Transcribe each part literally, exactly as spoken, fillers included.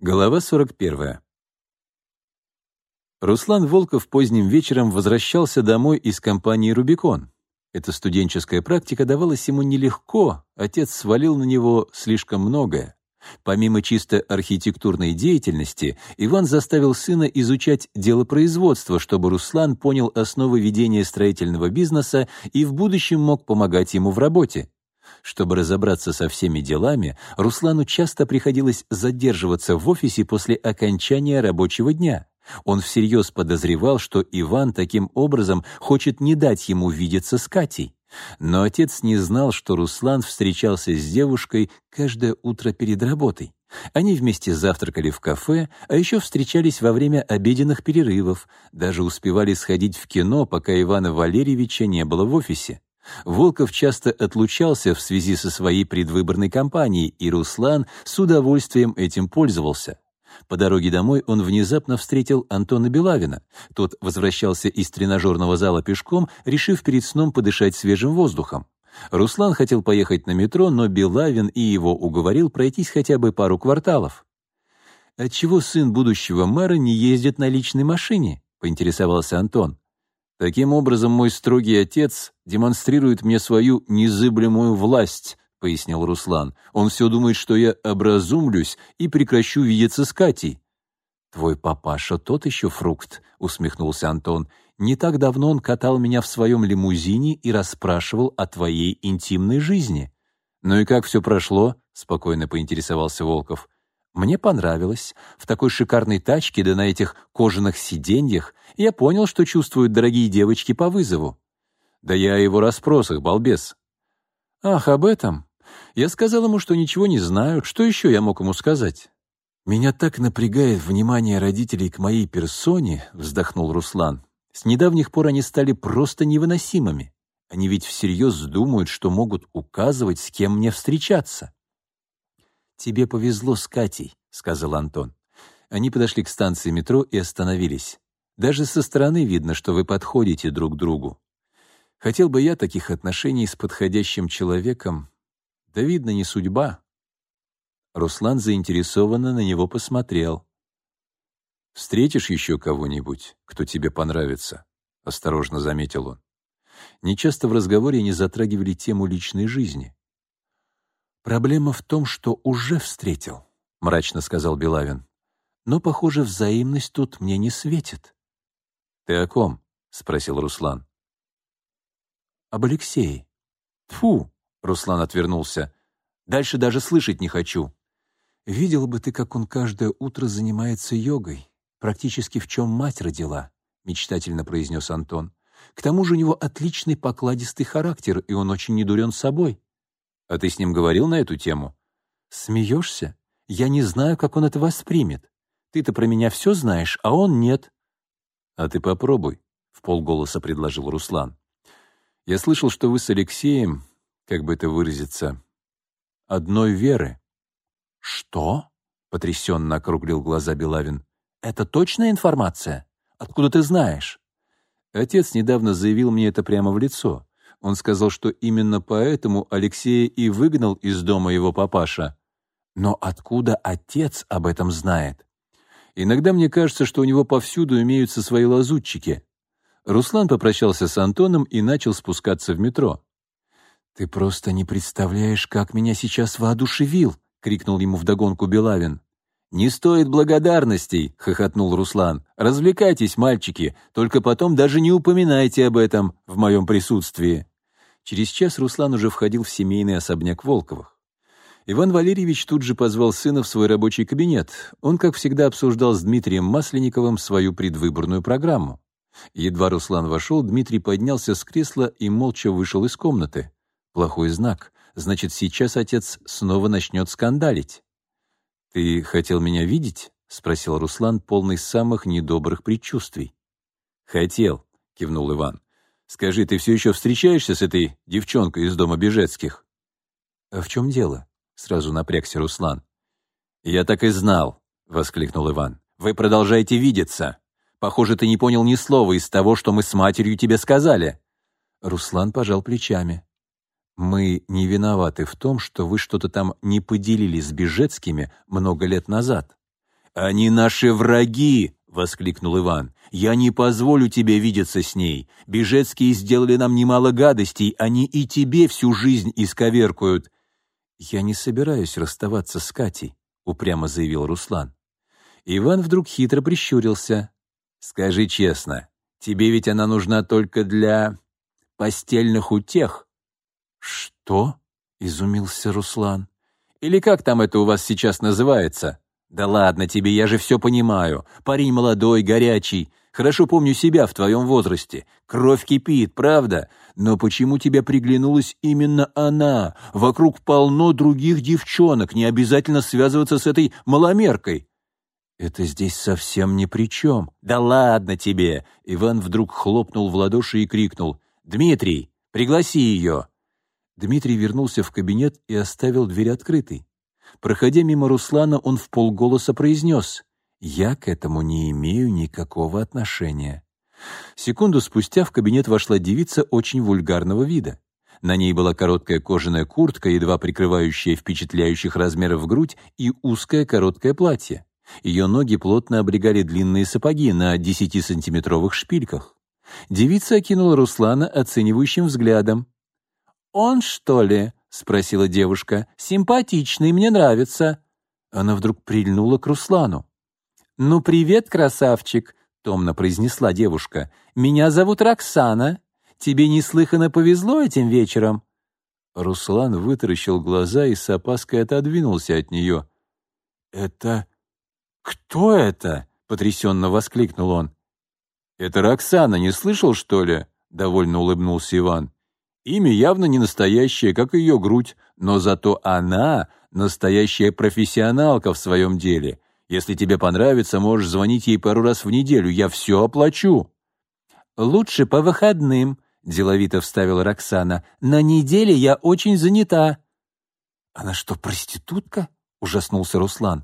Глава сорок первая. Руслан Волков поздним вечером возвращался домой из компании «Рубикон». Эта студенческая практика давалась ему нелегко, отец свалил на него слишком многое. Помимо чисто архитектурной деятельности, Иван заставил сына изучать делопроизводство, чтобы Руслан понял основы ведения строительного бизнеса и в будущем мог помогать ему в работе. Чтобы разобраться со всеми делами, Руслану часто приходилось задерживаться в офисе после окончания рабочего дня. Он всерьез подозревал, что Иван таким образом хочет не дать ему видеться с Катей. Но отец не знал, что Руслан встречался с девушкой каждое утро перед работой. Они вместе завтракали в кафе, а еще встречались во время обеденных перерывов, даже успевали сходить в кино, пока Ивана Валерьевича не было в офисе. Волков часто отлучался в связи со своей предвыборной кампанией, и Руслан с удовольствием этим пользовался. По дороге домой он внезапно встретил Антона Белавина. Тот возвращался из тренажерного зала пешком, решив перед сном подышать свежим воздухом. Руслан хотел поехать на метро, но Белавин и его уговорил пройтись хотя бы пару кварталов. «Отчего сын будущего мэра не ездит на личной машине?» — поинтересовался Антон. «Таким образом, мой строгий отец демонстрирует мне свою незыблемую власть», — пояснил Руслан. «Он все думает, что я образумлюсь и прекращу видеться с Катей». «Твой папаша тот еще фрукт», — усмехнулся Антон. «Не так давно он катал меня в своем лимузине и расспрашивал о твоей интимной жизни». «Ну и как все прошло?» — спокойно поинтересовался Волков. «Мне понравилось. В такой шикарной тачке, да на этих кожаных сиденьях, я понял, что чувствуют дорогие девочки по вызову». «Да я о его расспросах, балбес». «Ах, об этом? Я сказал ему, что ничего не знаю. Что еще я мог ему сказать?» «Меня так напрягает внимание родителей к моей персоне», — вздохнул Руслан. «С недавних пор они стали просто невыносимыми. Они ведь всерьез думают, что могут указывать, с кем мне встречаться». «Тебе повезло с Катей», — сказал Антон. Они подошли к станции метро и остановились. «Даже со стороны видно, что вы подходите друг к другу. Хотел бы я таких отношений с подходящим человеком. Да, видно, не судьба». Руслан заинтересованно на него посмотрел. «Встретишь еще кого-нибудь, кто тебе понравится?» — осторожно заметил он. Нечасто в разговоре не затрагивали тему личной жизни. «Проблема в том, что уже встретил», — мрачно сказал Белавин. «Но, похоже, взаимность тут мне не светит». «Ты о ком?» — спросил Руслан. «Об Алексее». «Тьфу!» — Руслан отвернулся. «Дальше даже слышать не хочу». «Видел бы ты, как он каждое утро занимается йогой, практически в чем мать родила», — мечтательно произнес Антон. «К тому же у него отличный покладистый характер, и он очень недурен собой». «А ты с ним говорил на эту тему?» «Смеешься? Я не знаю, как он это воспримет. Ты-то про меня все знаешь, а он нет». «А ты попробуй», — вполголоса предложил Руслан. «Я слышал, что вы с Алексеем, как бы это выразиться, одной веры». «Что?» — потрясенно округлил глаза Белавин. «Это точная информация? Откуда ты знаешь?» «Отец недавно заявил мне это прямо в лицо. Он сказал, что именно поэтому Алексея и выгнал из дома его папаша». «Но откуда отец об этом знает?» «Иногда мне кажется, что у него повсюду имеются свои лазутчики». Руслан попрощался с Антоном и начал спускаться в метро. «Ты просто не представляешь, как меня сейчас воодушевил!» — крикнул ему вдогонку Белавин. «Не стоит благодарностей!» — хохотнул Руслан. «Развлекайтесь, мальчики, только потом даже не упоминайте об этом в моем присутствии». Через час Руслан уже входил в семейный особняк Волковых. Иван Валерьевич тут же позвал сына в свой рабочий кабинет. Он, как всегда, обсуждал с Дмитрием Масленниковым свою предвыборную программу. Едва Руслан вошел, Дмитрий поднялся с кресла и молча вышел из комнаты. Плохой знак. Значит, сейчас отец снова начнет скандалить. «Ты хотел меня видеть?» — спросил Руслан, полный самых недобрых предчувствий. «Хотел», — кивнул Иван. «Скажи, ты все еще встречаешься с этой девчонкой из дома Бежецких?» «А в чем дело?» — сразу напрягся Руслан. «Я так и знал», — воскликнул Иван. «Вы продолжаете видеться. Похоже, ты не понял ни слова из того, что мы с матерью тебе сказали». Руслан пожал плечами. «Мы не виноваты в том, что вы что-то там не поделили с Бежецкими много лет назад. «Они наши враги!» — воскликнул Иван. «Я не позволю тебе видеться с ней. Бежецкие сделали нам немало гадостей, они и тебе всю жизнь исковеркают». «Я не собираюсь расставаться с Катей», — упрямо заявил Руслан. Иван вдруг хитро прищурился. «Скажи честно, тебе ведь она нужна только для постельных утех». «Что?» — изумился Руслан. «Или как там это у вас сейчас называется?» «Да ладно тебе, я же все понимаю. Парень молодой, горячий. Хорошо помню себя в твоем возрасте. Кровь кипит, правда? Но почему тебе приглянулась именно она? Вокруг полно других девчонок, не обязательно связываться с этой маломеркой». «Это здесь совсем ни при чем». «Да ладно тебе!» Иван вдруг хлопнул в ладоши и крикнул. «Дмитрий, пригласи ее!» Дмитрий вернулся в кабинет и оставил дверь открытой. Проходя мимо Руслана, он вполголоса произнес: «Я к этому не имею никакого отношения». Секунду спустя в кабинет вошла девица очень вульгарного вида. На ней была короткая кожаная куртка, едва прикрывающая впечатляющих размеров грудь, и узкое короткое платье. Ее ноги плотно облегали длинные сапоги на десятисантиметровых шпильках. Девица окинула Руслана оценивающим взглядом. «Он, что ли?» — спросила девушка. «Симпатичный, мне нравится». Она вдруг прильнула к Руслану. «Ну, привет, красавчик», — томно произнесла девушка. «Меня зовут Роксана. Тебе неслыханно повезло этим вечером?» Руслан вытаращил глаза и с опаской отодвинулся от нее. «Это... кто это?» — потрясенно воскликнул он. «Это Роксана, не слышал, что ли?» — довольно улыбнулся Иван. «Имя явно не настоящее, как и ее грудь, но зато она настоящая профессионалка в своем деле. Если тебе понравится, можешь звонить ей пару раз в неделю, я все оплачу». «Лучше по выходным», — деловито вставила Роксана. «На неделе я очень занята». «Она что, проститутка?» — ужаснулся Руслан.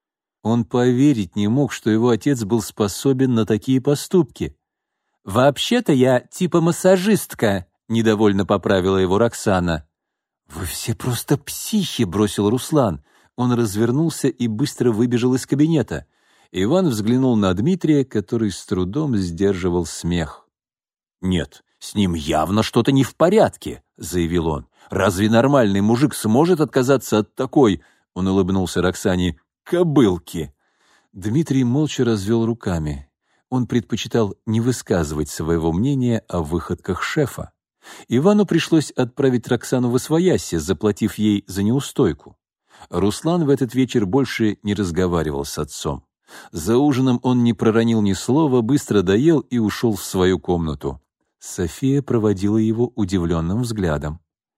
Он поверить не мог, что его отец был способен на такие поступки. «Вообще-то я типа массажистка», — недовольно поправила его Роксана. «Вы все просто психи», — бросил Руслан. Он развернулся и быстро выбежал из кабинета. Иван взглянул на Дмитрия, который с трудом сдерживал смех. «Нет, с ним явно что-то не в порядке», — заявил он. «Разве нормальный мужик сможет отказаться от такой...» — он улыбнулся Роксане. «Кобылки!» Дмитрий молча развел руками. Он предпочитал не высказывать своего мнения о выходках шефа. Ивану пришлось отправить Роксану восвояси, заплатив ей за неустойку. Руслан в этот вечер больше не разговаривал с отцом. За ужином он не проронил ни слова, быстро доел и ушел в свою комнату. София проводила его удивленным взглядом.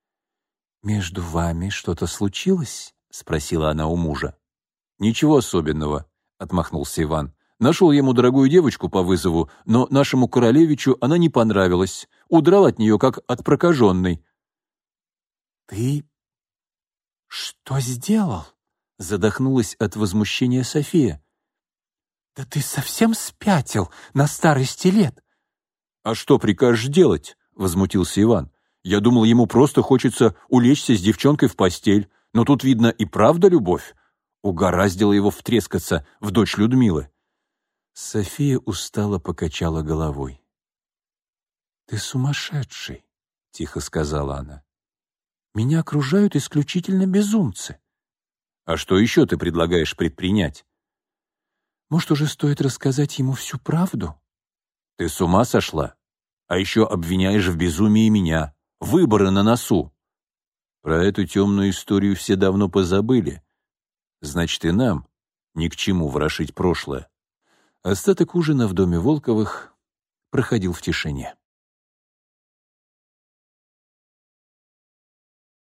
«Между вами что-то случилось?» — спросила она у мужа. «Ничего особенного», — отмахнулся Иван. «Нашел ему дорогую девочку по вызову, но нашему королевичу она не понравилась. Удрал от нее, как от прокаженной». «Ты что сделал?» — задохнулась от возмущения София. «Да ты совсем спятил на старости лет!» «А что прикажешь делать?» — возмутился Иван. «Я думал, ему просто хочется улечься с девчонкой в постель, но тут, видно, и правда любовь. Угораздило его втрескаться в дочь Людмилы». София устало покачала головой. «Ты сумасшедший», — тихо сказала она. «Меня окружают исключительно безумцы». «А что еще ты предлагаешь предпринять?» «Может, уже стоит рассказать ему всю правду?» «Ты с ума сошла? А еще обвиняешь в безумии меня. Выборы на носу». «Про эту темную историю все давно позабыли. Значит, и нам ни к чему ворошить прошлое». Остаток ужина в доме Волковых проходил в тишине.